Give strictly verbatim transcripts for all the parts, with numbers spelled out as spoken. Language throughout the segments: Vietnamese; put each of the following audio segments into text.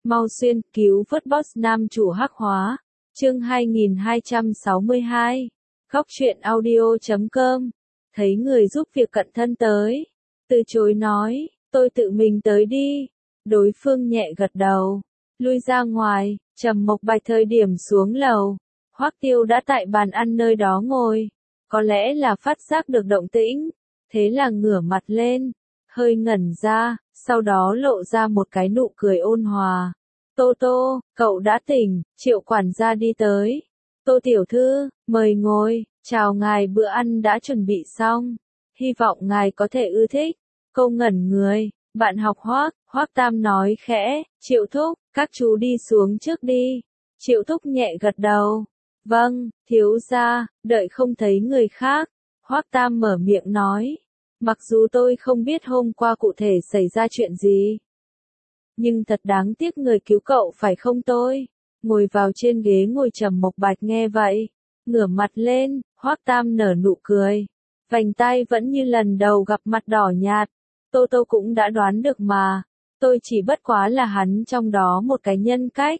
Mau xuyên cứu vớt boss nam chủ hắc hóa. Chương hai nghìn hai trăm sáu mươi hai. Góc truyện audio chấm com. Thấy người giúp việc cận thân tới, từ chối nói, tôi tự mình tới đi. Đối phương nhẹ gật đầu, lui ra ngoài. Trầm Mộc Bạch thời điểm xuống lầu, Hoắc Tiêu đã tại bàn ăn nơi đó ngồi, có lẽ là phát giác được động tĩnh, thế là ngửa mặt lên, hơi ngẩn ra, sau đó lộ ra một cái nụ cười ôn hòa. Tô Tô, cậu đã tỉnh. Triệu quản gia đi tới. Tô tiểu thư, mời ngồi, chào ngài, bữa ăn đã chuẩn bị xong, hy vọng ngài có thể ưa thích. Cô ngẩn người, bạn học Hoắc, Hoắc Tam nói khẽ, Triệu thúc, các chú đi xuống trước đi. Triệu thúc nhẹ gật đầu. Vâng, thiếu gia. Đợi không thấy người khác, Hoắc Tam mở miệng nói, mặc dù tôi không biết hôm qua cụ thể xảy ra chuyện gì, nhưng thật đáng tiếc người cứu cậu phải không tôi? Ngồi vào trên ghế ngồi. Trầm Mộc Bạch nghe vậy, ngửa mặt lên, Hoắc Tam nở nụ cười, vành tai vẫn như lần đầu gặp mặt đỏ nhạt. Tô Tô cũng đã đoán được mà, tôi chỉ bất quá là hắn trong đó một cái nhân cách.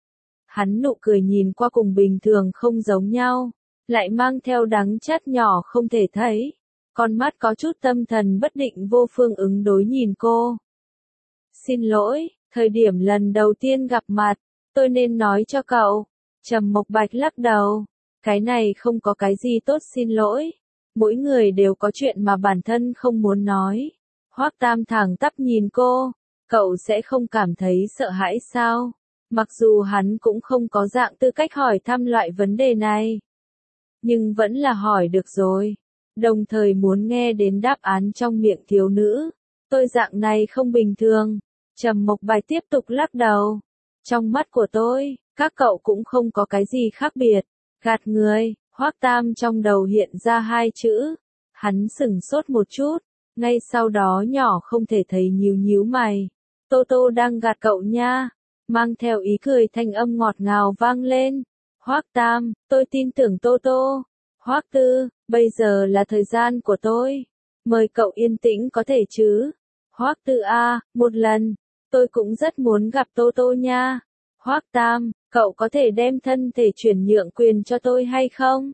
Hắn nụ cười nhìn qua cùng bình thường không giống nhau, lại mang theo đắng chát nhỏ không thể thấy, con mắt có chút tâm thần bất định vô phương ứng đối nhìn cô. Xin lỗi, thời điểm lần đầu tiên gặp mặt, tôi nên nói cho cậu. Trầm Mộc Bạch lắc đầu, cái này không có cái gì tốt xin lỗi, mỗi người đều có chuyện mà bản thân không muốn nói. Hoắc Tam thẳng tắp nhìn cô, cậu sẽ không cảm thấy sợ hãi sao? Mặc dù hắn cũng không có dạng tư cách hỏi thăm loại vấn đề này, nhưng vẫn là hỏi được rồi, đồng thời muốn nghe đến đáp án trong miệng thiếu nữ. Tôi dạng này không bình thường. Trầm Mộc Bạch tiếp tục lắc đầu. Trong mắt của tôi, các cậu cũng không có cái gì khác biệt. Gạt người. Hoắc Tam trong đầu hiện ra hai chữ. Hắn sửng sốt một chút, ngay sau đó nhỏ không thể thấy nhíu nhíu mày. Tô Tô đang gạt cậu nha. Mang theo ý cười thanh âm ngọt ngào vang lên. Hoắc Tam, tôi tin tưởng Tô Tô. Hoắc Tư, bây giờ là thời gian của tôi. Mời cậu yên tĩnh có thể chứ? Hoắc Tư a, một lần, tôi cũng rất muốn gặp Tô Tô nha. Hoắc Tam, cậu có thể đem thân thể chuyển nhượng quyền cho tôi hay không?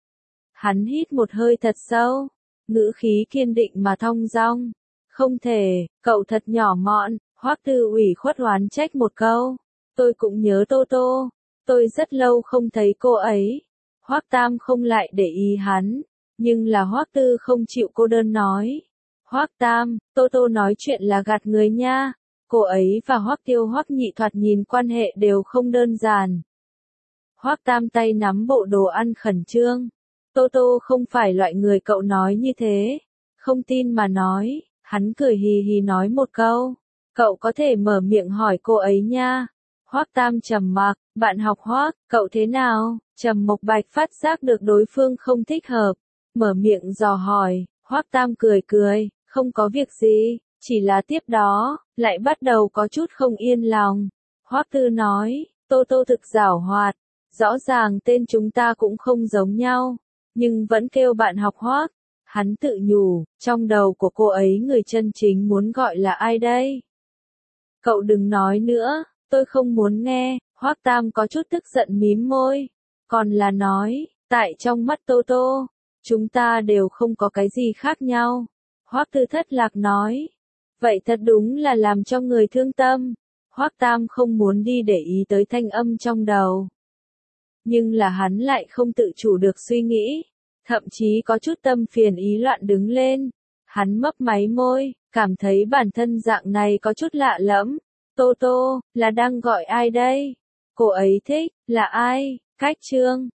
Hắn hít một hơi thật sâu, ngữ khí kiên định mà thong dong. Không thể, cậu thật nhỏ mọn. Hoắc Tư ủy khuất oán trách một câu. Tôi cũng nhớ Tô Tô, tôi rất lâu không thấy cô ấy. Hoắc Tam không lại để ý hắn, nhưng là Hoắc Tư không chịu cô đơn nói. Hoắc Tam, Tô Tô nói chuyện là gạt người nha. Cô ấy và Hoắc Tiêu Hoắc Nhị thoạt nhìn quan hệ đều không đơn giản. Hoắc Tam tay nắm bộ đồ ăn khẩn trương. Tô Tô không phải loại người cậu nói như thế. Không tin mà nói, hắn cười hì hì nói một câu. Cậu có thể mở miệng hỏi cô ấy nha. Hoắc Tam trầm mặc, bạn học Hoắc, cậu thế nào? Trầm Mộc Bạch phát giác được đối phương không thích hợp, mở miệng dò hỏi. Hoắc Tam cười cười, không có việc gì, chỉ là tiếp đó, lại bắt đầu có chút không yên lòng. Hoắc Tư nói, Tô Tô thực giảo hoạt, rõ ràng tên chúng ta cũng không giống nhau, nhưng vẫn kêu bạn học Hoắc. Hắn tự nhủ, trong đầu của cô ấy người chân chính muốn gọi là ai đây? Cậu đừng nói nữa, tôi không muốn nghe. Hoắc Tam có chút tức giận mím môi, còn là nói, tại trong mắt Tô Tô, chúng ta đều không có cái gì khác nhau. Hoắc Tư thất lạc nói, vậy thật đúng là làm cho người thương tâm. Hoắc Tam không muốn đi để ý tới thanh âm trong đầu, nhưng là hắn lại không tự chủ được suy nghĩ, thậm chí có chút tâm phiền ý loạn đứng lên. Hắn mấp máy môi, cảm thấy bản thân dạng này có chút lạ lẫm. Tô Tô, là đang gọi ai đây? Cô ấy thích, là ai? Cách Trương.